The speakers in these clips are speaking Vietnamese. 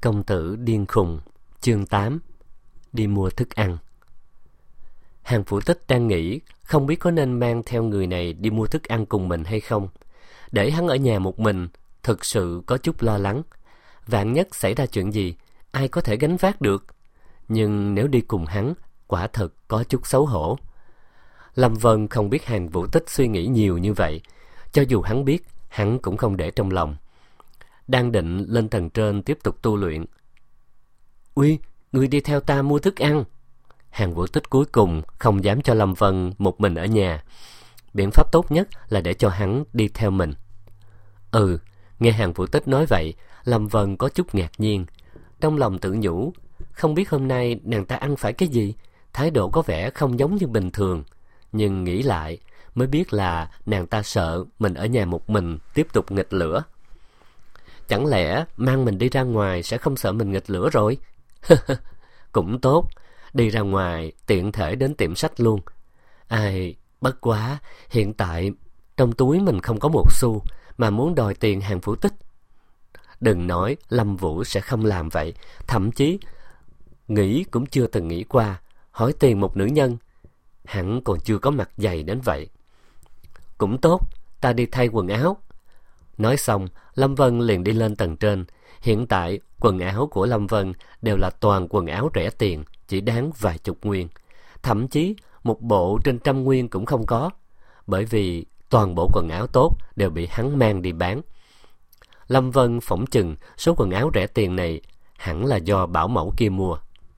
Công tử điên khùng. Chương 8. Đi mua thức ăn. Hàng Vũ Tích đang nghĩ không biết có nên mang theo người này đi mua thức ăn cùng mình hay không. Để hắn ở nhà một mình thực sự có chút lo lắng. Vạn nhất xảy ra chuyện gì, ai có thể gánh vác được. Nhưng nếu đi cùng hắn, quả thật có chút xấu hổ. Lâm Vân không biết Hàng Vũ Tích suy nghĩ nhiều như vậy. Cho dù hắn biết, hắn cũng không để trong lòng. Đang định lên tầng trên tiếp tục tu luyện. Uy, người đi theo ta mua thức ăn. Hàng Vũ Tích cuối cùng không dám cho Lâm Vân một mình ở nhà. Biện pháp tốt nhất là để cho hắn đi theo mình. Nghe Hàng Vũ Tích nói vậy, Lâm Vân có chút ngạc nhiên. Trong lòng tự nhủ, không biết hôm nay nàng ta ăn phải cái gì, thái độ có vẻ không giống như bình thường. Nhưng nghĩ lại mới biết là nàng ta sợ mình ở nhà một mình tiếp tục nghịch lửa. Chẳng lẽ mang mình đi ra ngoài sẽ không sợ mình nghịch lửa rồi? Cũng tốt, đi ra ngoài tiện thể đến tiệm sách luôn. Bất quá, hiện tại trong túi mình không có một xu mà muốn đòi tiền Hàng Vũ Tích. Đừng nói Lâm Vũ sẽ không làm vậy, thậm chí nghĩ cũng chưa từng nghĩ qua hỏi tiền một nữ nhân. Hẳn còn chưa có mặt dày đến vậy. Cũng tốt, ta đi thay quần áo. Nói xong, Lâm Vân liền đi lên tầng trên. Hiện tại, quần áo của Lâm Vân đều là toàn quần áo rẻ tiền, chỉ đáng vài chục nguyên. Thậm chí, một bộ trên 100 nguyên cũng không có. Bởi vì toàn bộ quần áo tốt đều bị hắn mang đi bán. Lâm Vân phỏng chừng số quần áo rẻ tiền này hẳn là do bảo mẫu kia mua.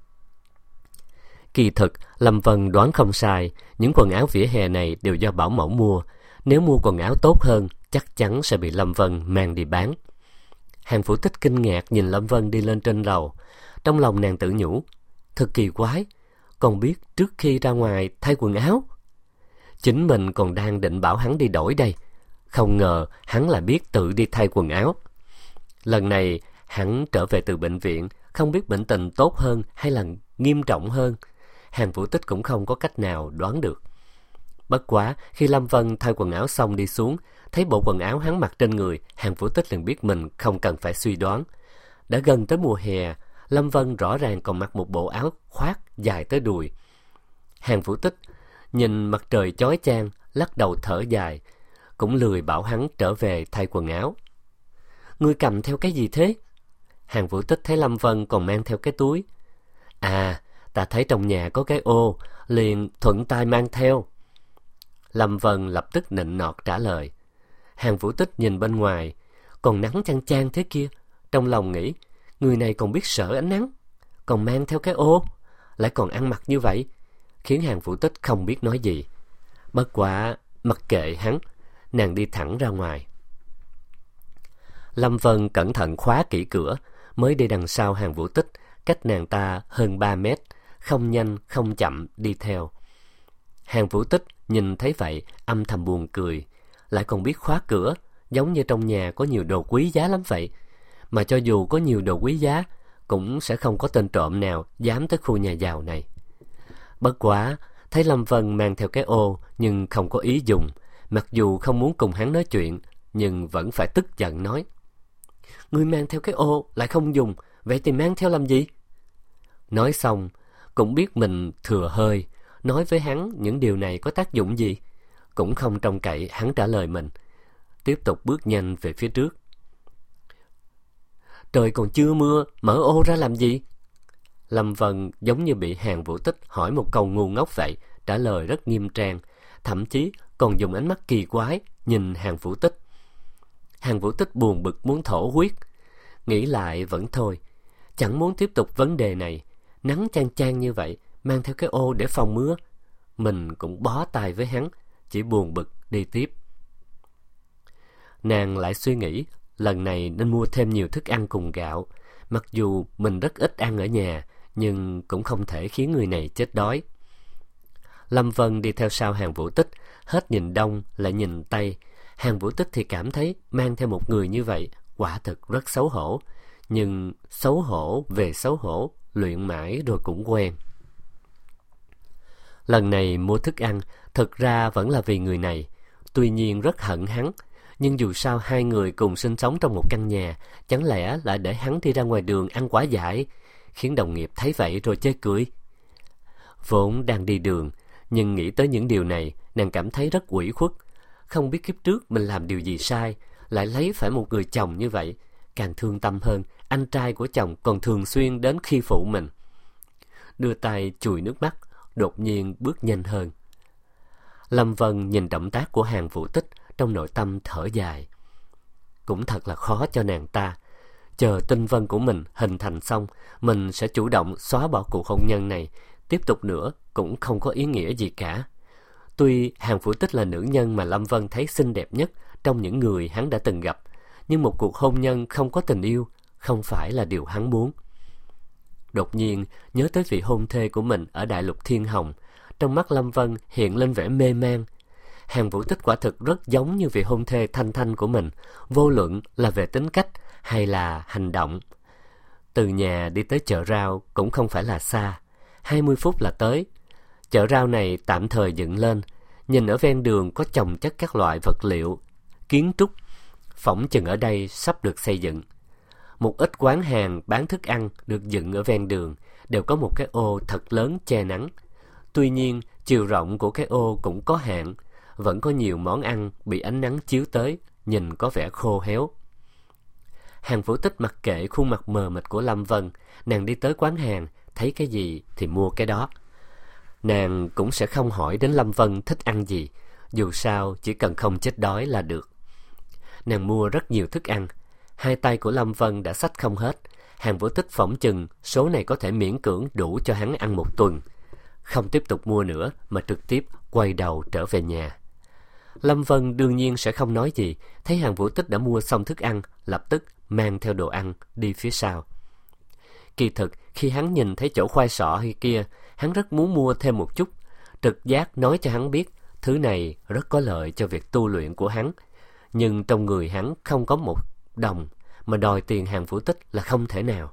Kỳ thực, Lâm Vân đoán không sai, những quần áo vỉa hè này đều do bảo mẫu mua. Nếu mua quần áo tốt hơn, chắc chắn sẽ bị Lâm Vân mang đi bán. Hàng Vũ Tích kinh ngạc nhìn Lâm Vân đi lên trên lầu. Trong lòng nàng tự nhủ, thật kỳ quái, còn biết trước khi ra ngoài thay quần áo. Chính mình còn đang định bảo hắn đi đổi đây, không ngờ hắn lại biết tự đi thay quần áo. Lần này hắn trở về từ bệnh viện, không biết bệnh tình tốt hơn hay là nghiêm trọng hơn. Hàng Vũ Tích cũng không có cách nào đoán được. Bất quá, khi Lâm Vân thay quần áo xong đi xuống, thấy bộ quần áo hắn mặc trên người, Hàng Vũ Tích liền biết mình không cần phải suy đoán. Đã gần tới mùa hè, Lâm Vân rõ ràng còn mặc một bộ áo khoác dài tới đùi. Hàng Vũ Tích nhìn mặt trời chói chang, lắc đầu thở dài, cũng lười bảo hắn trở về thay quần áo. Ngươi cầm theo cái gì thế? Hàng Vũ Tích thấy Lâm Vân còn mang theo cái túi. Ta thấy trong nhà có cái ô, liền thuận tay mang theo. Lâm Vân lập tức nịnh nọt trả lời. Hàng Vũ Tích nhìn bên ngoài, còn nắng chang chang thế kia, trong lòng nghĩ, người này còn biết sợ ánh nắng, còn mang theo cái ô, lại còn ăn mặc như vậy, khiến Hàng Vũ Tích không biết nói gì. Bất quá mặc kệ hắn, nàng đi thẳng ra ngoài. Lâm Vân cẩn thận khóa kỹ cửa, mới đi đằng sau Hàng Vũ Tích, cách nàng ta hơn 3 mét, không nhanh không chậm đi theo. Hàng Vũ Tích nhìn thấy vậy âm thầm buồn cười, lại còn biết khóa cửa, giống như trong nhà có nhiều đồ quý giá lắm vậy. Mà cho dù có nhiều đồ quý giá, cũng sẽ không có tên trộm nào dám tới khu nhà giàu này. Bất quá, thấy Lâm Vân mang theo cái ô nhưng không có ý dùng, mặc dù không muốn cùng hắn nói chuyện, nhưng vẫn phải tức giận nói. Ngươi mang theo cái ô lại không dùng, vậy thì mang theo làm gì? Nói xong, cũng biết mình thừa hơi, nói với hắn những điều này có tác dụng gì, cũng không trông cậy hắn trả lời mình, tiếp tục bước nhanh về phía trước. Trời còn chưa mưa, mở ô ra làm gì? Lâm Vân giống như bị Hàng Vũ Tích hỏi một câu ngu ngốc vậy, trả lời rất nghiêm trang, thậm chí còn dùng ánh mắt kỳ quái nhìn Hàng Vũ Tích. Hàng Vũ Tích buồn bực muốn thổ huyết, nghĩ lại vẫn thôi, chẳng muốn tiếp tục vấn đề này. Nắng chang chang như vậy, mang theo cái ô để phòng mưa. Mình cũng bó tay với hắn, chỉ buồn bực đi tiếp. Nàng lại suy nghĩ, lần này nên mua thêm nhiều thức ăn cùng gạo. Mặc dù mình rất ít ăn ở nhà, nhưng cũng không thể khiến người này chết đói. Lâm Vân đi theo sau Hàng Vũ Tích, hết nhìn đông lại nhìn tây. Hàng Vũ Tích thì cảm thấy mang theo một người như vậy quả thực rất xấu hổ. Nhưng xấu hổ về xấu hổ, luyện mãi rồi cũng quen. Lần này mua thức ăn, thực ra vẫn là vì người này. Tuy nhiên rất hận hắn, Nhưng dù sao hai người cùng sinh sống trong một căn nhà, chẳng lẽ lại để hắn đi ra ngoài đường ăn quả dại, khiến đồng nghiệp thấy vậy rồi chê cười. Vốn đang đi đường, nhưng nghĩ tới những điều này, nàng cảm thấy rất ủy khuất. Không biết kiếp trước mình làm điều gì sai, lại lấy phải một người chồng như vậy. Càng thương tâm hơn, anh trai của chồng còn thường xuyên đến khi phụ mình. Đưa tay chùi nước mắt, đột nhiên bước nhanh hơn. Lâm Vân nhìn động tác của Hàn Vũ Tích, trong nội tâm thở dài. Cũng thật là khó cho nàng ta. Chờ tinh vân của mình hình thành xong, mình sẽ chủ động xóa bỏ cuộc hôn nhân này. Tiếp tục nữa cũng không có ý nghĩa gì cả. Tuy Hàn Vũ Tích là nữ nhân mà Lâm Vân thấy xinh đẹp nhất trong những người hắn đã từng gặp, nhưng một cuộc hôn nhân không có tình yêu không phải là điều hắn muốn. Đột nhiên nhớ tới vị hôn thê của mình ở Đại Lục Thiên Hồng, trong mắt Lâm Vân hiện lên vẻ mê man. Hàn Vũ Tích quả thực rất giống như vị hôn thê Thanh Thanh của mình, vô luận là về tính cách hay là hành động. Từ nhà đi tới chợ rau cũng không phải là xa, 20 phút là tới. Chợ rau này tạm thời dựng lên, nhìn ở ven đường có chồng chất các loại vật liệu, kiến trúc, phỏng chừng ở đây sắp được xây dựng. Một ít quán hàng bán thức ăn được dựng ở ven đường, đều có một cái ô thật lớn che nắng. Tuy nhiên, chiều rộng của cái ô cũng có hạn, vẫn có nhiều món ăn bị ánh nắng chiếu tới, nhìn có vẻ khô héo. Hàn Vũ Tích mặc kệ khuôn mặt mờ mịt của Lâm Vân, nàng đi tới quán hàng, thấy cái gì thì mua cái đó. Nàng cũng sẽ không hỏi đến Lâm Vân thích ăn gì, dù sao chỉ cần không chết đói là được. Nàng mua rất nhiều thức ăn, hai tay của Lâm Vân đã xách không hết. Hàn Vũ Tích phỏng chừng số này có thể miễn cưỡng đủ cho hắn ăn một tuần. Không tiếp tục mua nữa mà trực tiếp quay đầu trở về nhà. Lâm Vân đương nhiên sẽ không nói gì, thấy Hàn Vũ Tích đã mua xong thức ăn, lập tức mang theo đồ ăn đi phía sau. Kỳ thực khi hắn nhìn thấy chỗ khoai sọ hay kia, hắn rất muốn mua thêm một chút. Trực giác nói cho hắn biết thứ này rất có lợi cho việc tu luyện của hắn. Nhưng trong người hắn không có một đồng, mà đòi tiền Hàn Vũ Tích là không thể nào.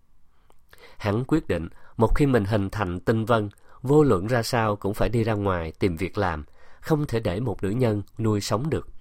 Hắn quyết định một khi mình hình thành tinh vân, vô luận ra sao cũng phải đi ra ngoài tìm việc làm, không thể để một nữ nhân nuôi sống được.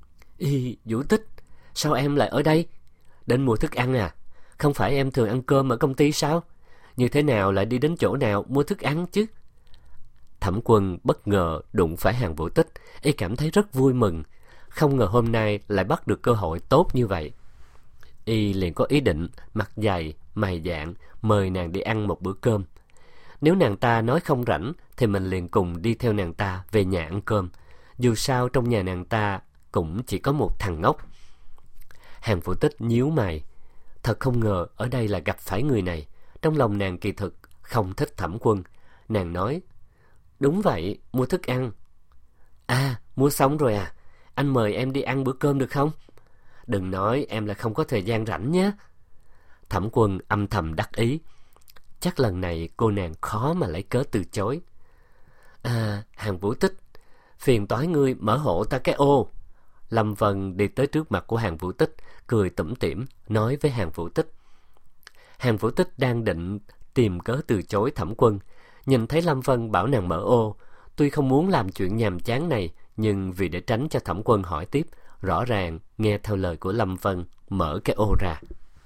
Vũ Tích, sao em lại ở đây? Đến mua thức ăn à? Không phải em thường ăn cơm ở công ty sao? Như thế nào lại đi đến chỗ nào mua thức ăn chứ? Thẩm Quân bất ngờ đụng phải Hàn Vũ Tích, y cảm thấy rất vui mừng. Không ngờ hôm nay lại bắt được cơ hội tốt như vậy. Y liền có ý định mặt dày, mày dạn mời nàng đi ăn một bữa cơm. Nếu nàng ta nói không rảnh thì mình liền cùng đi theo nàng ta về nhà ăn cơm. Dù sao trong nhà nàng ta cũng chỉ có một thằng ngốc. Hàn Vũ Tích nhíu mày. Thật không ngờ ở đây là gặp phải người này. Trong lòng nàng kỳ thực không thích Thẩm Quân. Nàng nói, đúng vậy, mua thức ăn. À, mua xong rồi à? Anh mời em đi ăn bữa cơm được không? Đừng nói em là không có thời gian rảnh nhé. Thẩm Quân âm thầm đắc ý. Chắc lần này cô nàng khó mà lấy cớ từ chối. À, Hàn Vũ Tích, phiền toái ngươi mở hộ ta cái ô. Lâm Vân đi tới trước mặt của Hàn Vũ Tích, cười tủm tỉm nói với Hàn Vũ Tích. Hàn Vũ Tích đang định tìm cớ từ chối Thẩm Quân, nhìn thấy Lâm Vân bảo nàng mở ô. Tuy không muốn làm chuyện nhàm chán này, nhưng vì để tránh cho Thẩm Quân hỏi tiếp, rõ ràng nghe theo lời của Lâm Vân mở cái ô ra.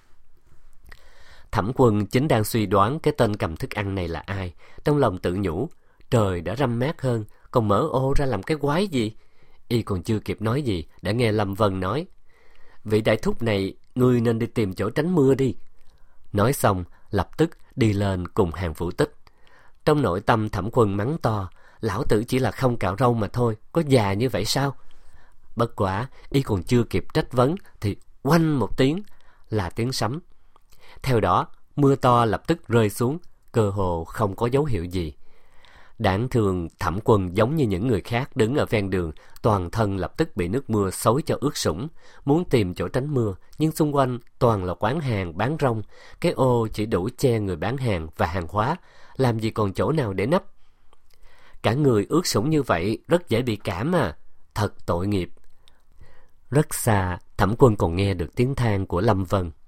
Thẩm Quân chính đang suy đoán cái tên cầm thức ăn này là ai, trong lòng tự nhủ, trời đã râm mát hơn, còn mở ô ra làm cái quái gì? Y còn chưa kịp nói gì đã nghe Lâm Vân nói, vị đại thúc này, ngươi nên đi tìm chỗ tránh mưa đi. Nói xong lập tức đi lên cùng Hàn Vũ Tích. Trong nội tâm Thẩm Quân mắng to, lão tử chỉ là không cạo râu mà thôi, có già như vậy sao? Bất quả y còn chưa kịp trách vấn thì oanh một tiếng là tiếng sấm. Theo đó mưa to lập tức rơi xuống, cơ hồ không có dấu hiệu gì. Đáng thương Thẩm Quân giống như những người khác đứng ở ven đường, toàn thân lập tức bị nước mưa xối cho ướt sũng, muốn tìm chỗ tránh mưa, nhưng xung quanh toàn là quán hàng bán rong, cái ô chỉ đủ che người bán hàng và hàng hóa, làm gì còn chỗ nào để nấp. Cả người ướt sũng như vậy rất dễ bị cảm à, thật tội nghiệp. Rất xa, Thẩm Quân còn nghe được tiếng than của Lâm Vân.